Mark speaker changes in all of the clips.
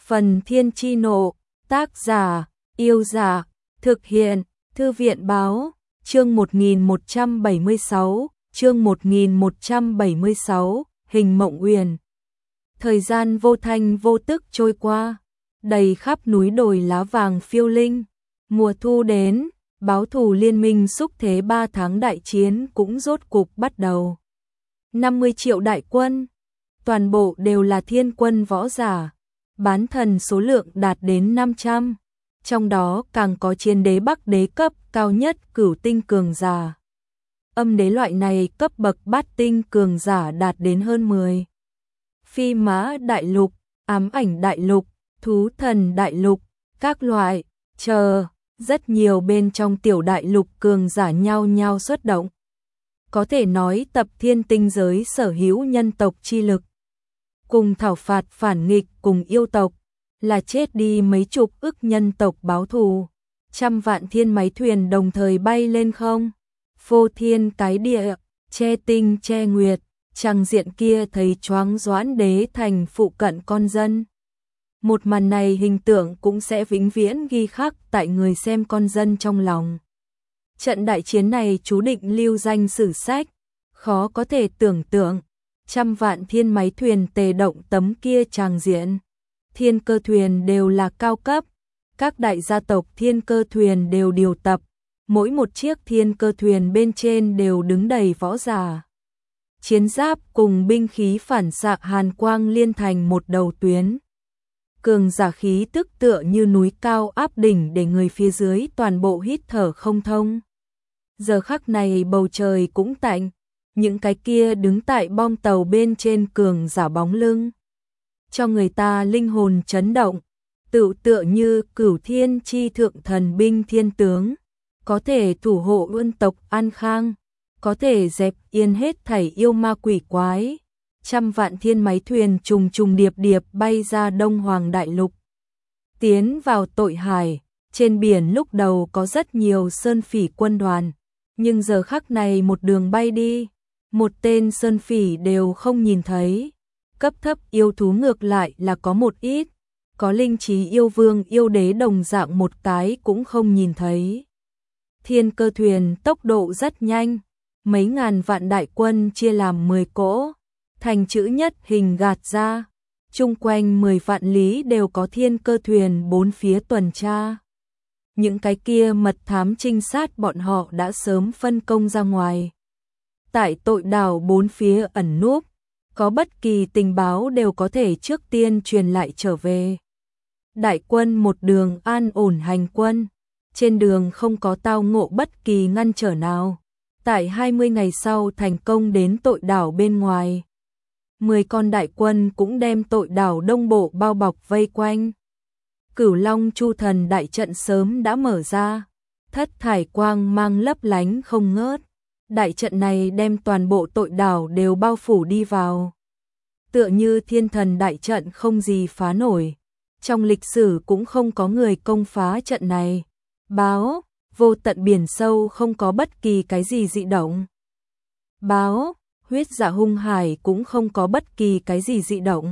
Speaker 1: Phần Thiên Chi Nộ, tác giả, Yêu Dạ, thực hiện, Thư viện Báo, chương 1176, chương 1176, Hình Mộng Uyển. Thời gian vô thanh vô tức trôi qua, đầy khắp núi đồi lá vàng phiêu linh. Mùa thu đến, báo thù liên minh xúc thế 3 tháng đại chiến cũng rốt cục bắt đầu. 50 triệu đại quân, toàn bộ đều là thiên quân võ giả, bán thần số lượng đạt đến 500, trong đó càng có chiến đế Bắc đế cấp cao nhất Cửu tinh cường giả. Âm đế loại này cấp bậc bát tinh cường giả đạt đến hơn 10. Phi mã đại lục, ám ảnh đại lục, thú thần đại lục, các loại, rất nhiều bên trong tiểu đại lục cường giả nhau nhau xuất động. Có thể nói tập thiên tinh giới sở hữu nhân tộc chi lực, cùng thảo phạt phản nghịch cùng yêu tộc, là chết đi mấy chục ức nhân tộc báo thù. Trăm vạn thiên máy thuyền đồng thời bay lên không, phô thiên cái địa, che tinh che nguyệt, tràng diện kia thấy choáng Doãn đế thành phụ cận con dân. Một màn này hình tượng cũng sẽ vĩnh viễn ghi khắc tại người xem con dân trong lòng. Trận đại chiến này chú định lưu danh sử sách, khó có thể tưởng tượng, trăm vạn thiên máy thuyền tề động tấm kia tràng diện. Thiên cơ thuyền đều là cao cấp, các đại gia tộc thiên cơ thuyền đều điều tập, mỗi một chiếc thiên cơ thuyền bên trên đều đứng đầy võ giả. Chiến giáp cùng binh khí phản xạ hàn quang liên thành một đầu tuyến. Cường giả khí tức tựa như núi cao áp đỉnh để người phía dưới toàn bộ hít thở không thông. Giờ khắc này bầu trời cũng tạnh, những cái kia đứng tại bong tàu bên trên cường giả bóng lưng, cho người ta linh hồn chấn động, tựa như Cửu thiên chi thượng thần binh thiên tướng, có thể thủ hộ luân tộc an khang, có thể dẹp yên hết thảy yêu ma quỷ quái. Trăm vạn thiên máy thuyền trùng trùng điệp điệp bay ra Đông Hoàng Đại Lục, tiến vào Tội Hải. Trên biển lúc đầu có rất nhiều sơn phỉ quân đoàn, nhưng giờ khắc này một đường bay đi, một tên sơn phỉ đều không nhìn thấy. Cấp thấp yêu thú ngược lại là có một ít, có linh trí yêu vương yêu đế đồng dạng một cái cũng không nhìn thấy. Thiên cơ thuyền tốc độ rất nhanh, mấy ngàn vạn đại quân chia làm 10 cỗ, thành chữ nhất hình gạt ra, chung quanh 10 vạn lý đều có thiên cơ thuyền bốn phía tuần tra. Những cái kia mật thám trinh sát bọn họ đã sớm phân công ra ngoài. Tại Tội đảo bốn phía ẩn núp, có bất kỳ tình báo đều có thể trước tiên truyền lại trở về. Đại quân một đường an ổn hành quân, trên đường không có tao ngộ bất kỳ ngăn trở nào. Tại 20 ngày sau thành công đến Tội đảo bên ngoài. 10 con đại quân cũng đem Tội đảo đông bộ bao bọc vây quanh. Cửu Long Chu Thần đại trận sớm đã mở ra, thất thải quang mang lấp lánh không ngớt. Đại trận này đem toàn bộ Tội đảo đều bao phủ đi vào. Tựa như thiên thần đại trận không gì phá nổi. Trong lịch sử cũng không có người công phá trận này. Báo, vô tận biển sâu không có bất kỳ cái gì dị động. Báo, huyết dạ hung hải cũng không có bất kỳ cái gì dị động.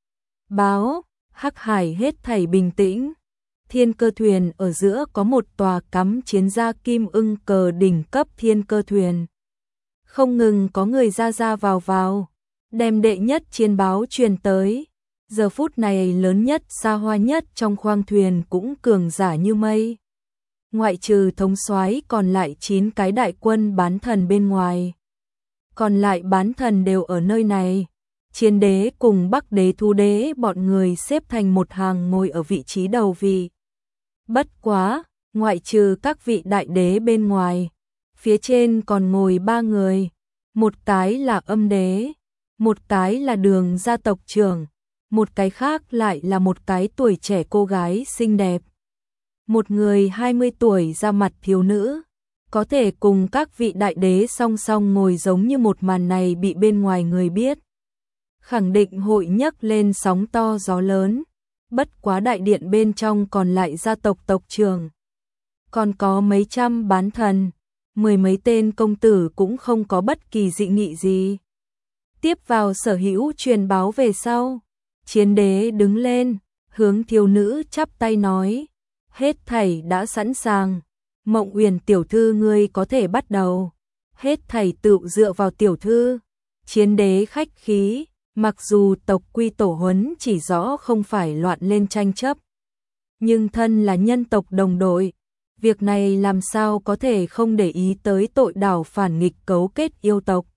Speaker 1: Báo, hắc hải hết thảy bình tĩnh. Thiên cơ thuyền ở giữa có một tòa cắm chiến gia kim ưng cờ đỉnh cấp thiên cơ thuyền. Không ngừng có người ra vào, đem đệ nhất chiến báo truyền tới. Giờ phút này lớn nhất xa hoa nhất trong khoang thuyền cũng cường giả như mây. Ngoại trừ thống soái còn lại 9 cái đại quân bán thần bên ngoài. Còn lại bán thần đều ở nơi này. Chiến đế cùng Bắc đế thú đế bọn người xếp thành một hàng ngồi ở vị trí đầu vị. Bất quá, ngoại trừ các vị đại đế bên ngoài, phía trên còn ngồi 3 người. Một cái là âm đế, một cái là Đường gia tộc trưởng, một cái khác lại là một cái tuổi trẻ cô gái xinh đẹp. Một người 20 tuổi da mặt thiếu nữ, có thể cùng các vị đại đế song song ngồi giống như một màn này bị bên ngoài người biết. Khẳng định hội nhấc lên sóng to gió lớn, bất quá đại điện bên trong còn lại gia tộc tộc trưởng. Còn có mấy trăm bán thần, 10 mấy tên công tử cũng không có bất kỳ dị nghị gì. Tiếp vào sở hữu truyền báo về sau, chiến đế đứng lên, hướng thiếu nữ chắp tay nói, hết thảy đã sẵn sàng, Mộng Uyển tiểu thư ngươi có thể bắt đầu, hết thảy tự dựa vào tiểu thư. Chiến đế khách khí, mặc dù tộc quy tổ huấn chỉ rõ không phải loạn lên tranh chấp, nhưng thân là nhân tộc đồng đội, việc này làm sao có thể không để ý tới tội đảo phản nghịch cấu kết yêu tộc,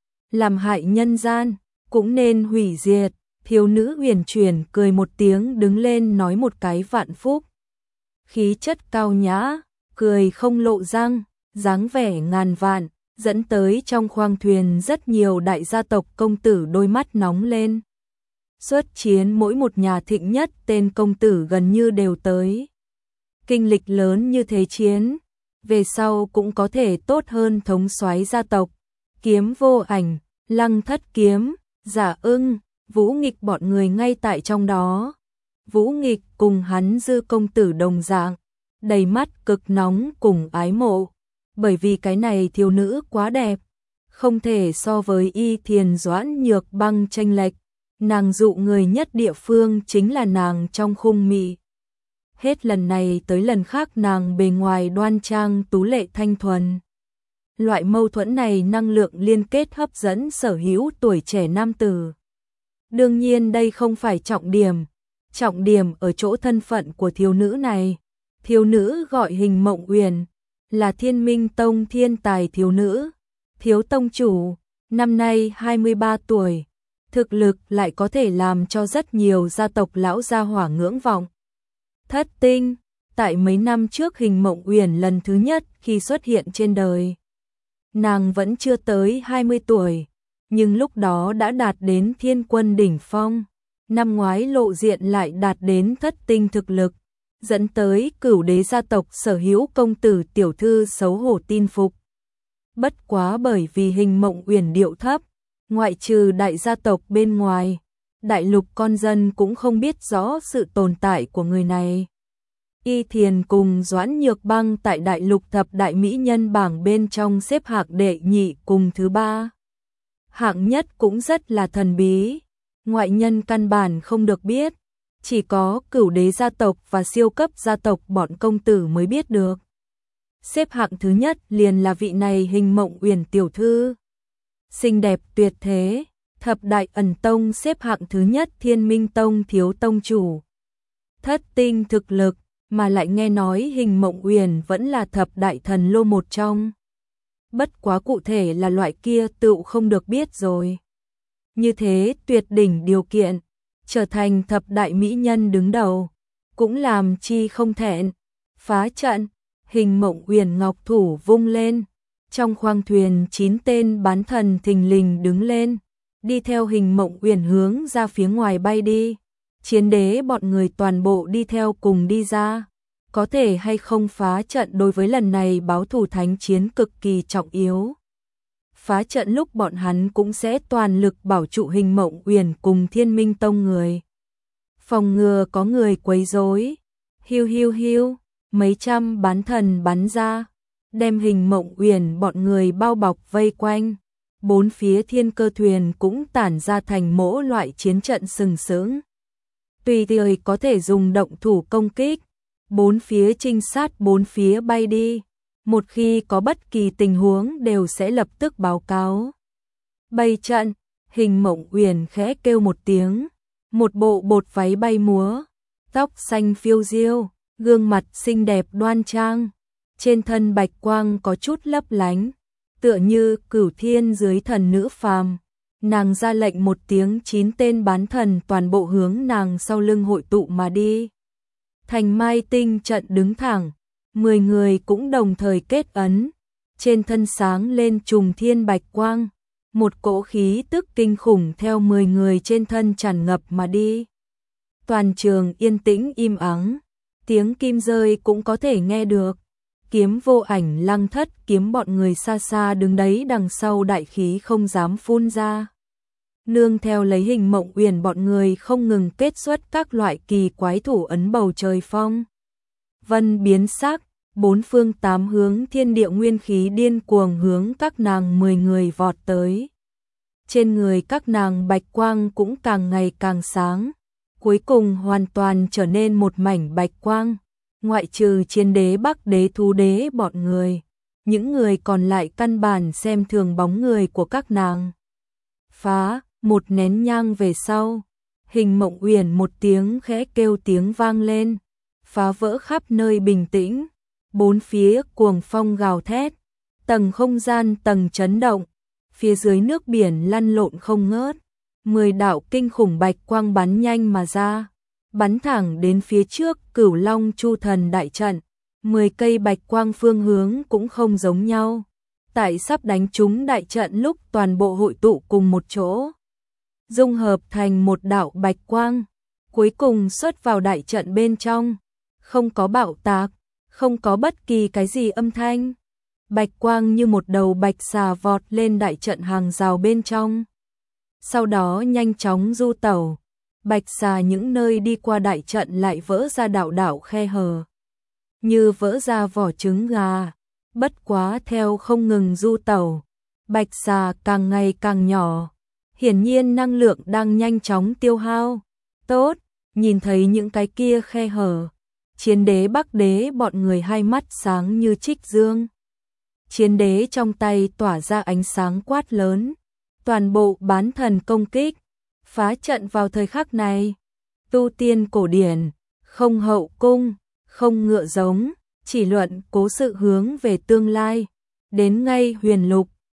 Speaker 1: làm hại nhân gian, cũng nên hủy diệt. Thiếu nữ huyền chuyển cười một tiếng đứng lên nói một cái vạn phúc. Khí chất cao nhã, cười không lộ răng, dáng vẻ ngàn vạn, dẫn tới trong khoang thuyền rất nhiều đại gia tộc công tử đôi mắt nóng lên. Xuất chiến mỗi một nhà thịnh nhất tên công tử gần như đều tới. Kinh lịch lớn như thế chiến, về sau cũng có thể tốt hơn thống soái gia tộc. Kiếm Vô Ảnh, Lăng Thất Kiếm, Giả Ưng, Vũ Nghịch bọn người ngay tại trong đó. Vũ Nghịch cùng hắn Dư công tử đồng dạng, đầy mắt cực nóng cùng ái mộ, bởi vì cái này thiếu nữ quá đẹp, không thể so với Y Thiền Doãn Nhược Băng chênh lệch. Nàng dụ người nhất địa phương chính là nàng trong khung mị. Hết lần này tới lần khác nàng bề ngoài đoan trang tú lệ thanh thuần. Loại mâu thuẫn này năng lượng liên kết hấp dẫn sở hữu tuổi trẻ nam tử. Đương nhiên đây không phải trọng điểm ở chỗ thân phận của thiếu nữ này. Thiếu nữ gọi Hình Mộng Uyển, là Thiên Minh Tông thiên tài thiếu nữ. Thiếu tông chủ, năm nay 23 tuổi, thực lực lại có thể làm cho rất nhiều gia tộc lão gia hỏa ngưỡng vọng. Thất tinh, tại mấy năm trước Hình Mộng Uyển lần thứ nhất khi xuất hiện trên đời. Nàng vẫn chưa tới 20 tuổi, nhưng lúc đó đã đạt đến thiên quân đỉnh phong. Năm ngoái lộ diện lại đạt đến thất tinh thực lực, dẫn tới Cửu Đế gia tộc sở hữu công tử tiểu thư xấu hổ tin phục. Bất quá bởi vì Hình Mộng Uyển điệu thấp, ngoại trừ đại gia tộc bên ngoài, đại lục con dân cũng không biết rõ sự tồn tại của người này. Y Thiền cùng Doãn Nhược Băng tại đại lục thập đại mỹ nhân bảng bên trong xếp hạng đệ nhị cùng thứ ba. Hạng nhất cũng rất là thần bí, ngoại nhân căn bản không được biết, chỉ có Cửu Đế gia tộc và siêu cấp gia tộc bọn công tử mới biết được. Xếp hạng thứ nhất liền là vị này Hình Mộng Uyển tiểu thư. Xinh đẹp tuyệt thế, thập đại ẩn tông xếp hạng thứ nhất Thiên Minh Tông thiếu tông chủ. Thất tinh thực lực, mà lại nghe nói Hình Mộng Uyển vẫn là thập đại thần lô một trong. Bất quá cụ thể là loại kia tựu không được biết rồi. Như thế tuyệt đỉnh điều kiện, trở thành thập đại mỹ nhân đứng đầu, cũng làm chi không thẹn. Phá trận, Hình Mộng Uyển ngọc thủ vung lên, trong khoang thuyền 9 tên bán thần thình lình đứng lên, đi theo Hình Mộng Uyển hướng ra phía ngoài bay đi. Chiến đế bọn người toàn bộ đi theo cùng đi ra. Có thể hay không phá trận đối với lần này báo thù thánh chiến cực kỳ trọng yếu. Phá trận lúc bọn hắn cũng sẽ toàn lực bảo trụ Hình Mộng Uyển cùng Thiên Minh Tông người. Phòng ngừa có người quấy rối. Hiu hiu hiu, mấy trăm bán thần bắn ra, đem Hình Mộng Uyển bọn người bao bọc vây quanh. Bốn phía thiên cơ thuyền cũng tản ra thành mỗi loại chiến trận sừng sững. Tùy thời có thể dùng động thủ công kích. Bốn phía trinh sát bốn phía bay đi. Một khi có bất kỳ tình huống đều sẽ lập tức báo cáo. Bày trận, Hình Mộng Uyển khẽ kêu một tiếng. Một bộ bột váy bay múa, tóc xanh phiêu diêu, gương mặt xinh đẹp đoan trang. Trên thân bạch quang có chút lấp lánh, tựa như cửu thiên dưới thần nữ phàm. Nàng ra lệnh một tiếng 9 tên bán thần toàn bộ hướng nàng sau lưng hội tụ mà đi. Thành mai tinh trận đứng thẳng, 10 người cũng đồng thời kết ấn, trên thân sáng lên trùng thiên bạch quang, một cỗ khí tức kinh khủng theo 10 người trên thân tràn ngập mà đi. Toàn trường yên tĩnh im ắng, tiếng kim rơi cũng có thể nghe được. Kiếm Vô Ảnh Lăng Thất Kiếm bọn người xa xa đứng đấy đằng sau đại khí không dám phun ra. Nương theo lấy Hình Mộng Uyển bọn người không ngừng kết xuất các loại kỳ quái thủ ấn bầu trời phong. Vân biến sắc, bốn phương tám hướng thiên địa nguyên khí điên cuồng hướng các nàng 10 người vọt tới. Trên người các nàng bạch quang cũng càng ngày càng sáng, cuối cùng hoàn toàn trở nên một mảnh bạch quang, ngoại trừ Chiến đế, Bắc đế, Thú đế bọn người, những người còn lại căn bản xem thường bóng người của các nàng. Phá, một nén nhang về sau, Hình Mộng Uyển một tiếng khẽ kêu tiếng vang lên, phá vỡ khắp nơi bình tĩnh, bốn phía cuồng phong gào thét, tầng không gian tầng chấn động, phía dưới nước biển lăn lộn không ngớt, 10 đạo kinh khủng bạch quang bắn nhanh mà ra, bắn thẳng đến phía trước Cửu Long Chu Thần đại trận, 10 cây bạch quang phương hướng cũng không giống nhau. Tại sắp đánh trúng đại trận lúc toàn bộ hội tụ cùng một chỗ, dung hợp thành một đạo bạch quang, cuối cùng xuất vào đại trận bên trong, không có bạo tạc, không có bất kỳ cái gì âm thanh. Bạch quang như một đầu bạch xà vọt lên đại trận hàng rào bên trong. Sau đó nhanh chóng du tẩu, bạch xà những nơi đi qua đại trận lại vỡ ra đạo đạo khe hở, như vỡ ra vỏ trứng gà. Bất quá theo không ngừng du tẩu, bạch xà càng ngày càng nhỏ, hiển nhiên năng lượng đang nhanh chóng tiêu hao. Tốt, nhìn thấy những cái kia khe hở, Chiến đế, Bắc đế bọn người hai mắt sáng như trích dương. Chiến đế trong tay tỏa ra ánh sáng quát lớn, toàn bộ bán thần công kích, phá trận vào thời khắc này. Tu tiên cổ điển, không hậu cung, không ngựa giống, chỉ luận cố sự hướng về tương lai, đến ngay huyền lục,